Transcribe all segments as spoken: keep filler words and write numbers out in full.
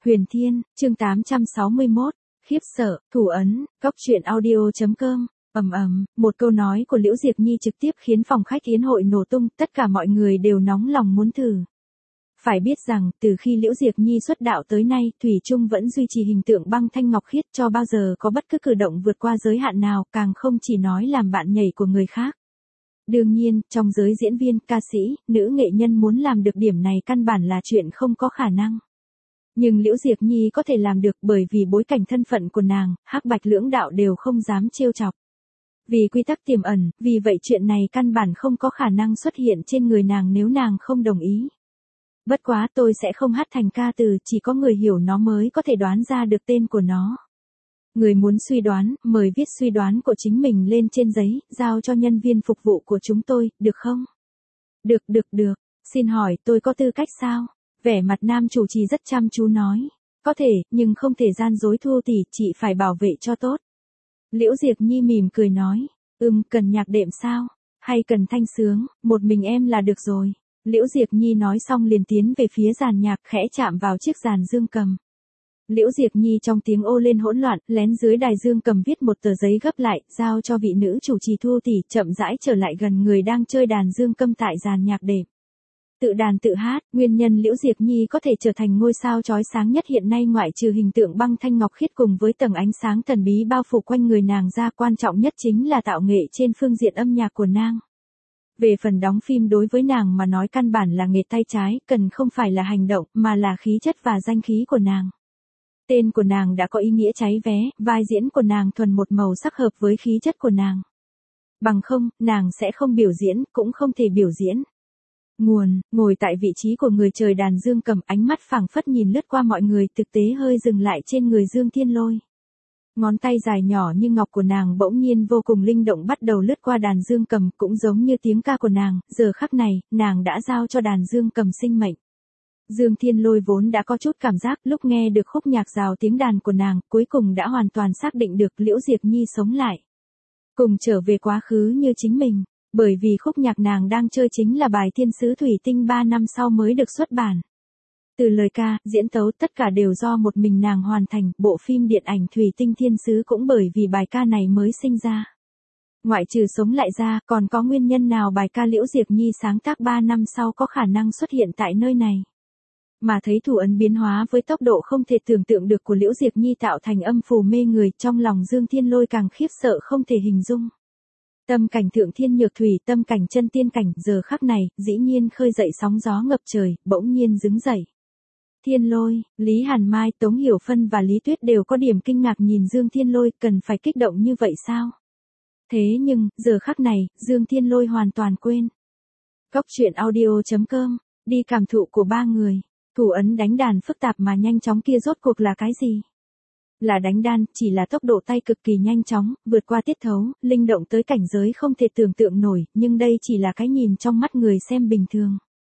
Huyền Thiên, chương tám trăm sáu mươi mốt, khiếp sợ, thủ ấn, góc truyện audio.com, ầm ầm, một câu nói của Liễu Diệp Nhi trực tiếp khiến phòng khách yến hội nổ tung, tất cả mọi người đều nóng lòng muốn thử. Phải biết rằng, từ khi Liễu Diệp Nhi xuất đạo tới nay, Thủy Chung vẫn duy trì hình tượng băng thanh ngọc khiết, cho bao giờ có bất cứ cử động vượt qua giới hạn nào, càng không chỉ nói làm bạn nhảy của người khác. Đương nhiên, trong giới diễn viên, ca sĩ, nữ nghệ nhân muốn làm được điểm này căn bản là chuyện không có khả năng. Nhưng Liễu Diệp Nhi có thể làm được bởi vì bối cảnh thân phận của nàng, hắc bạch lưỡng đạo đều không dám trêu chọc. Vì quy tắc tiềm ẩn, vì vậy chuyện này căn bản không có khả năng xuất hiện trên người nàng nếu nàng không đồng ý. Bất quá tôi sẽ không hát thành ca từ, chỉ có người hiểu nó mới có thể đoán ra được tên của nó. Người muốn suy đoán, mời viết suy đoán của chính mình lên trên giấy, giao cho nhân viên phục vụ của chúng tôi, được không? Được được được, xin hỏi tôi có tư cách sao? Vẻ mặt nam chủ trì rất chăm chú nói. Có thể, nhưng không thể gian dối Thu tỷ, chị phải bảo vệ cho tốt. Liễu Diệp Nhi mỉm cười nói. Ừm, cần nhạc đệm sao? Hay cần thanh sướng, một mình em là được rồi. Liễu Diệp Nhi nói xong liền tiến về phía dàn nhạc, khẽ chạm vào chiếc dàn dương cầm. Liễu Diệp Nhi trong tiếng ô lên hỗn loạn, lén dưới đài dương cầm viết một tờ giấy gấp lại, giao cho vị nữ chủ trì Thu tỷ, chậm rãi trở lại gần người đang chơi đàn dương cầm tại dàn nhạc đệm. Tự đàn tự hát, nguyên nhân Liễu Diệp Nhi có thể trở thành ngôi sao chói sáng nhất hiện nay ngoại trừ hình tượng băng thanh ngọc khiết cùng với tầng ánh sáng thần bí bao phủ quanh người nàng ra, quan trọng nhất chính là tạo nghệ trên phương diện âm nhạc của nàng. Về phần đóng phim đối với nàng mà nói căn bản là nghề tay trái, cần không phải là hành động, mà là khí chất và danh khí của nàng. Tên của nàng đã có ý nghĩa cháy vé, vai diễn của nàng thuần một màu sắc hợp với khí chất của nàng. Bằng không, nàng sẽ không biểu diễn, cũng không thể biểu diễn. Nguồn, ngồi tại vị trí của người trời đàn dương cầm, ánh mắt phảng phất nhìn lướt qua mọi người, thực tế hơi dừng lại trên người Dương Thiên Lôi. Ngón tay dài nhỏ như ngọc của nàng bỗng nhiên vô cùng linh động bắt đầu lướt qua đàn dương cầm, cũng giống như tiếng ca của nàng, giờ khắc này, nàng đã giao cho đàn dương cầm sinh mệnh. Dương Thiên Lôi vốn đã có chút cảm giác, lúc nghe được khúc nhạc rào tiếng đàn của nàng, cuối cùng đã hoàn toàn xác định được Liễu Diệp Nhi sống lại. Cùng trở về quá khứ như chính mình, bởi vì khúc nhạc nàng đang chơi chính là bài Thiên Sứ Thủy Tinh ba năm sau mới được xuất bản. Từ lời ca, diễn tấu tất cả đều do một mình nàng hoàn thành, bộ phim điện ảnh Thủy Tinh Thiên Sứ cũng bởi vì bài ca này mới sinh ra. Ngoại trừ sống lại ra, còn có nguyên nhân nào bài ca Liễu Diệp Nhi sáng tác ba năm sau có khả năng xuất hiện tại nơi này? Mà thấy thủ ấn biến hóa với tốc độ không thể tưởng tượng được của Liễu Diệp Nhi tạo thành âm phù mê người, trong lòng Dương Thiên Lôi càng khiếp sợ không thể hình dung. Tâm cảnh thượng thiên nhược thủy, tâm cảnh chân tiên cảnh, giờ khắc này, dĩ nhiên khơi dậy sóng gió ngập trời, bỗng nhiên đứng dậy. Thiên Lôi, Lý Hàn Mai, Tống Hiểu Phân và Lý Tuyết đều có điểm kinh ngạc nhìn Dương Thiên Lôi, cần phải kích động như vậy sao? Thế nhưng, giờ khắc này, Dương Thiên Lôi hoàn toàn quên. Góc truyện audio.com, đi cảm thụ của ba người. Thủ ấn đánh đàn phức tạp mà nhanh chóng kia rốt cuộc là cái gì? Là đánh đàn, chỉ là tốc độ tay cực kỳ nhanh chóng, vượt qua tiết thấu, linh động tới cảnh giới không thể tưởng tượng nổi, nhưng đây chỉ là cái nhìn trong mắt người xem bình thường.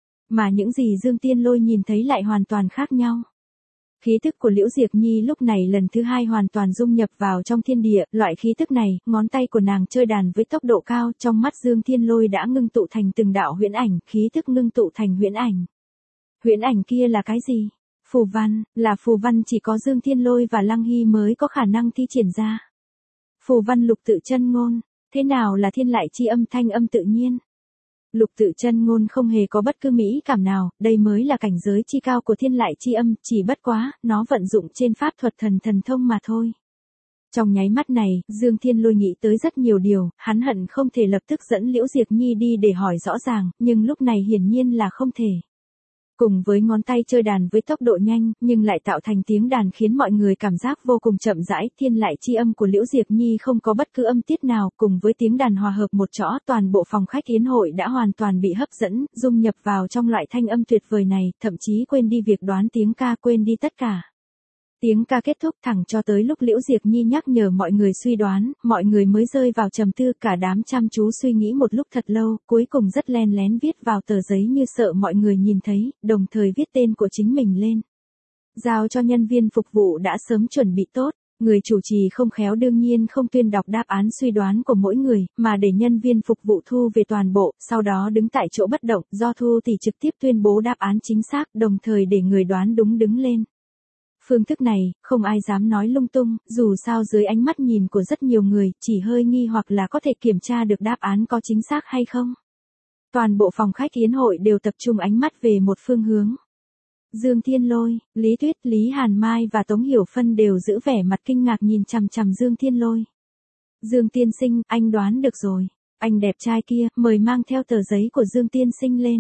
Mà những gì Dương Thiên Lôi nhìn thấy lại hoàn toàn khác nhau. Khí thức của Liễu Diệp Nhi lúc này lần thứ hai hoàn toàn dung nhập vào trong thiên địa, loại khí thức này, ngón tay của nàng chơi đàn với tốc độ cao, trong mắt Dương Thiên Lôi đã ngưng tụ thành từng đạo huyễn ảnh, khí thức ngưng tụ thành huyễn ảnh. Huyễn ảnh kia là cái gì? Phù văn, là phù văn chỉ có Dương Thiên Lôi và Lăng Hy mới có khả năng thi triển ra. Phù văn lục tự chân ngôn, thế nào là thiên lại chi âm thanh âm tự nhiên? Lục tự chân ngôn không hề có bất cứ mỹ cảm nào, đây mới là cảnh giới chi cao của thiên lại chi âm, chỉ bất quá, nó vận dụng trên pháp thuật thần thần thông mà thôi. Trong nháy mắt này, Dương Thiên Lôi nghĩ tới rất nhiều điều, hắn hận không thể lập tức dẫn Liễu Diệp Nhi đi để hỏi rõ ràng, nhưng lúc này hiển nhiên là không thể. Cùng với ngón tay chơi đàn với tốc độ nhanh, nhưng lại tạo thành tiếng đàn khiến mọi người cảm giác vô cùng chậm rãi, thiên lại chi âm của Liễu Diệp Nhi không có bất cứ âm tiết nào, cùng với tiếng đàn hòa hợp một chỗ, toàn bộ phòng khách yến hội đã hoàn toàn bị hấp dẫn, dung nhập vào trong loại thanh âm tuyệt vời này, thậm chí quên đi việc đoán tiếng ca, quên đi tất cả. Tiếng ca kết thúc thẳng cho tới lúc Liễu Diệp Nhi nhắc nhở mọi người suy đoán, mọi người mới rơi vào trầm tư, cả đám chăm chú suy nghĩ một lúc thật lâu, cuối cùng rất len lén viết vào tờ giấy như sợ mọi người nhìn thấy, đồng thời viết tên của chính mình lên. Giao cho nhân viên phục vụ đã sớm chuẩn bị tốt, người chủ trì không khéo đương nhiên không tuyên đọc đáp án suy đoán của mỗi người, mà để nhân viên phục vụ thu về toàn bộ, sau đó đứng tại chỗ bất động, do Thu thì trực tiếp tuyên bố đáp án chính xác, đồng thời để người đoán đúng đứng lên. Phương thức này, không ai dám nói lung tung, dù sao dưới ánh mắt nhìn của rất nhiều người, chỉ hơi nghi hoặc là có thể kiểm tra được đáp án có chính xác hay không. Toàn bộ phòng khách yến hội đều tập trung ánh mắt về một phương hướng. Dương Thiên Lôi, Lý Tuyết, Lý Hàn Mai và Tống Hiểu Phân đều giữ vẻ mặt kinh ngạc nhìn chằm chằm Dương Thiên Lôi. Dương tiên sinh, anh đoán được rồi. Anh đẹp trai kia, mời mang theo tờ giấy của Dương tiên sinh lên.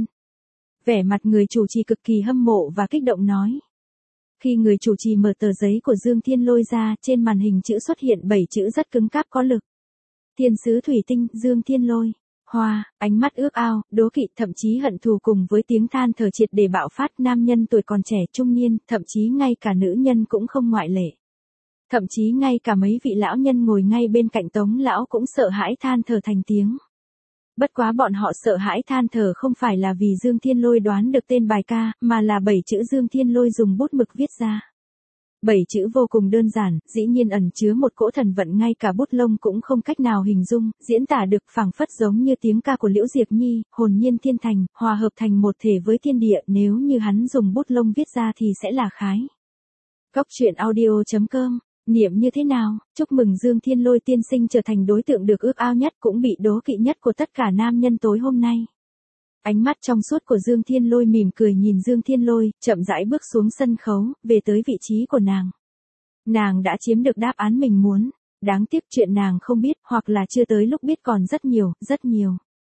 Vẻ mặt người chủ trì cực kỳ hâm mộ và kích động nói. Khi người chủ trì mở tờ giấy của Dương Thiên Lôi ra, trên màn hình chữ xuất hiện bảy chữ rất cứng cáp có lực. Thiên sứ thủy tinh, Dương Thiên Lôi. Hoa, ánh mắt ước ao, đố kỵ, thậm chí hận thù cùng với tiếng than thở triệt để bạo phát, nam nhân tuổi còn trẻ trung niên, thậm chí ngay cả nữ nhân cũng không ngoại lệ. Thậm chí ngay cả mấy vị lão nhân ngồi ngay bên cạnh Tống lão cũng sợ hãi than thở thành tiếng. Bất quá bọn họ sợ hãi than thở không phải là vì Dương Thiên Lôi đoán được tên bài ca, mà là bảy chữ Dương Thiên Lôi dùng bút mực viết ra. Bảy chữ vô cùng đơn giản, dĩ nhiên ẩn chứa một cỗ thần vận ngay cả bút lông cũng không cách nào hình dung, diễn tả được phảng phất giống như tiếng ca của Liễu Diệp Nhi, hồn nhiên thiên thành, hòa hợp thành một thể với thiên địa, nếu như hắn dùng bút lông viết ra thì sẽ là khái. Cốc truyện audio chấm com, niệm như thế nào, chúc mừng Dương Thiên Lôi tiên sinh trở thành đối tượng được ước ao nhất cũng bị đố kỵ nhất của tất cả nam nhân tối hôm nay. Ánh mắt trong suốt của Dương Thiên Lôi mỉm cười nhìn Dương Thiên Lôi, chậm rãi bước xuống sân khấu, về tới vị trí của nàng. Nàng đã chiếm được đáp án mình muốn, đáng tiếc chuyện nàng không biết, hoặc là chưa tới lúc biết còn rất nhiều, rất nhiều.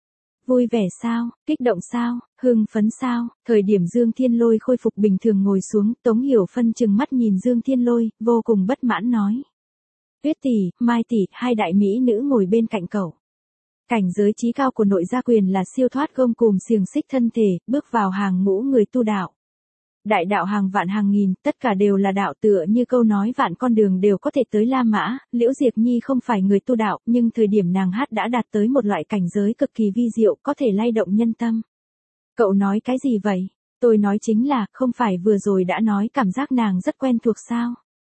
Vui vẻ sao, kích động sao, hưng phấn sao, thời điểm Dương Thiên Lôi khôi phục bình thường ngồi xuống, Tống Hiểu Phân chừng mắt nhìn Dương Thiên Lôi, vô cùng bất mãn nói. Tuyết tỷ, Mai tỷ, hai đại mỹ nữ ngồi bên cạnh cậu. Cảnh giới chí cao của nội gia quyền là siêu thoát gông cùm xiềng xích thân thể, bước vào hàng ngũ người tu đạo. Đại đạo hàng vạn hàng nghìn, tất cả đều là đạo, tựa như câu nói vạn con đường đều có thể tới La Mã. Liễu Diệp Nhi không phải người tu đạo, nhưng thời điểm nàng hát đã đạt tới một loại cảnh giới cực kỳ vi diệu, có thể lay động nhân tâm. Cậu nói cái gì vậy? Tôi nói chính là, không phải vừa rồi đã nói cảm giác nàng rất quen thuộc sao?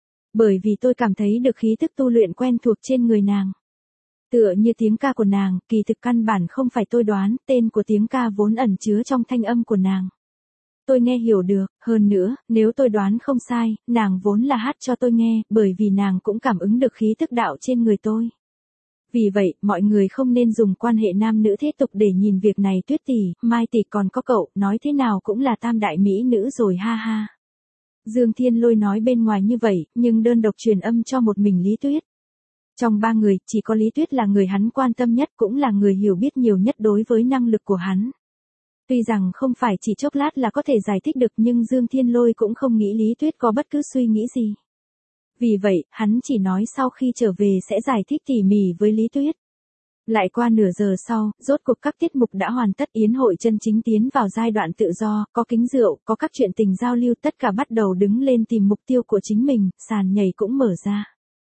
Bởi vì tôi cảm thấy được khí thức tu luyện quen thuộc trên người nàng. Tựa như tiếng ca của nàng, kỳ thực căn bản không phải tôi đoán, tên của tiếng ca vốn ẩn chứa trong thanh âm của nàng. Tôi nghe hiểu được, hơn nữa, nếu tôi đoán không sai, nàng vốn là hát cho tôi nghe, bởi vì nàng cũng cảm ứng được khí thức đạo trên người tôi. Vì vậy, mọi người không nên dùng quan hệ nam nữ thế tục để nhìn việc này. Tuyết tỷ, Mai tỷ còn có cậu, nói thế nào cũng là tam đại mỹ nữ rồi ha ha. Dương Thiên Lôi nói bên ngoài như vậy, nhưng đơn độc truyền âm cho một mình Lý Tuyết. Trong ba người, chỉ có Lý Tuyết là người hắn quan tâm nhất, cũng là người hiểu biết nhiều nhất đối với năng lực của hắn. Tuy rằng không phải chỉ chốc lát là có thể giải thích được, nhưng Dương Thiên Lôi cũng không nghĩ Lý Tuyết có bất cứ suy nghĩ gì. Vì vậy, hắn chỉ nói sau khi trở về sẽ giải thích tỉ mỉ với Lý Tuyết. Lại qua nửa giờ sau, rốt cuộc các tiết mục đã hoàn tất, yến hội chân chính tiến vào giai đoạn tự do, có kính rượu, có các chuyện tình giao lưu, tất cả bắt đầu đứng lên tìm mục tiêu của chính mình, sàn nhảy cũng mở ra.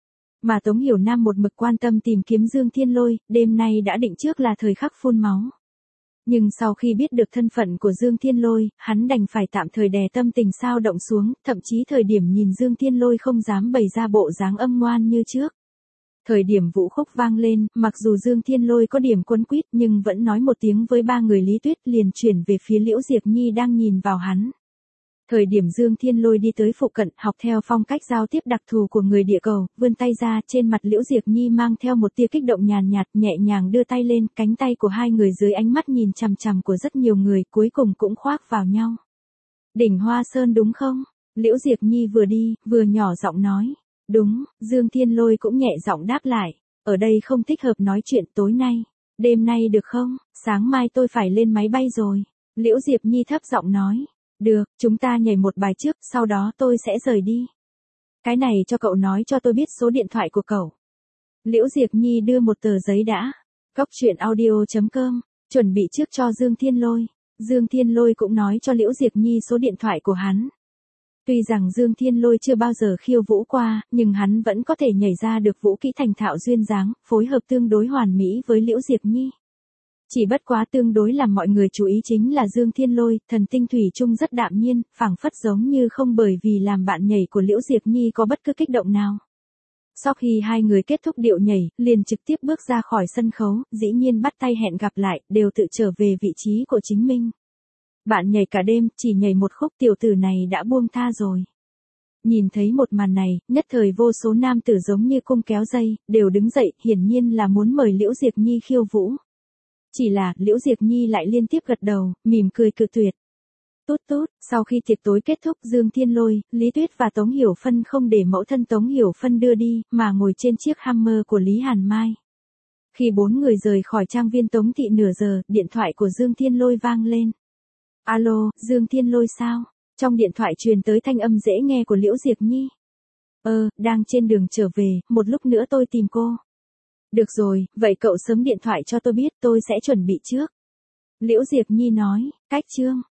Mà Tống Hiểu Nam một mực quan tâm tìm kiếm Dương Thiên Lôi, đêm nay đã định trước là thời khắc phun máu. Nhưng sau khi biết được thân phận của Dương Thiên Lôi, hắn đành phải tạm thời đè tâm tình sao động xuống, thậm chí thời điểm nhìn Dương Thiên Lôi không dám bày ra bộ dáng âm ngoan như trước. Thời điểm vũ khúc vang lên, mặc dù Dương Thiên Lôi có điểm quấn quýt nhưng vẫn nói một tiếng với ba người Lý Tuyết, liền chuyển về phía Liễu Diệp Nhi đang nhìn vào hắn. Thời điểm Dương Thiên Lôi đi tới phụ cận, học theo phong cách giao tiếp đặc thù của người địa cầu, vươn tay ra, trên mặt Liễu Diệp Nhi mang theo một tia kích động nhàn nhạt, nhẹ nhàng đưa tay lên, cánh tay của hai người dưới ánh mắt nhìn chằm chằm của rất nhiều người, cuối cùng cũng khoác vào nhau. Đỉnh Hoa Sơn đúng không? Liễu Diệp Nhi vừa đi, vừa nhỏ giọng nói. Đúng, Dương Thiên Lôi cũng nhẹ giọng đáp lại. Ở đây không thích hợp nói chuyện tối nay. Đêm nay được không? Sáng mai tôi phải lên máy bay rồi. Liễu Diệp Nhi thấp giọng nói. Được, chúng ta nhảy một bài trước, sau đó tôi sẽ rời đi. Cái này cho cậu nói cho tôi biết số điện thoại của cậu. Liễu Diệp Nhi đưa một tờ giấy đã. Cốc truyện audio chấm com, chuẩn bị trước cho Dương Thiên Lôi. Dương Thiên Lôi cũng nói cho Liễu Diệp Nhi số điện thoại của hắn. Tuy rằng Dương Thiên Lôi chưa bao giờ khiêu vũ qua, nhưng hắn vẫn có thể nhảy ra được vũ kỹ thành thạo duyên dáng, phối hợp tương đối hoàn mỹ với Liễu Diệp Nhi. Chỉ bất quá tương đối làm mọi người chú ý chính là Dương Thiên Lôi, thần tinh thủy chung rất đạm nhiên, phảng phất giống như không bởi vì làm bạn nhảy của Liễu Diệp Nhi có bất cứ kích động nào. Sau khi hai người kết thúc điệu nhảy, liền trực tiếp bước ra khỏi sân khấu, dĩ nhiên bắt tay hẹn gặp lại, đều tự trở về vị trí của chính mình. Bạn nhảy cả đêm, chỉ nhảy một khúc, tiểu tử này đã buông tha rồi. Nhìn thấy một màn này, nhất thời vô số nam tử giống như cung kéo dây, đều đứng dậy, hiển nhiên là muốn mời Liễu Diệp Nhi khiêu vũ. Chỉ là, Liễu Diệp Nhi lại liên tiếp gật đầu, mỉm cười cự tuyệt. Tút tút, sau khi tiệc tối kết thúc, Dương Thiên Lôi, Lý Tuyết và Tống Hiểu Phân không để mẫu thân Tống Hiểu Phân đưa đi, mà ngồi trên chiếc Hummer của Lý Hàn Mai. Khi bốn người rời khỏi trang viên Tống Thị nửa giờ, điện thoại của Dương Thiên Lôi vang lên. Alo, Dương Thiên Lôi sao? Trong điện thoại truyền tới thanh âm dễ nghe của Liễu Diệp Nhi. Ờ, đang trên đường trở về, một lúc nữa tôi tìm cô. Được rồi, vậy cậu sớm điện thoại cho tôi biết, tôi sẽ chuẩn bị trước. Liễu Diệp Nhi nói, cách chương.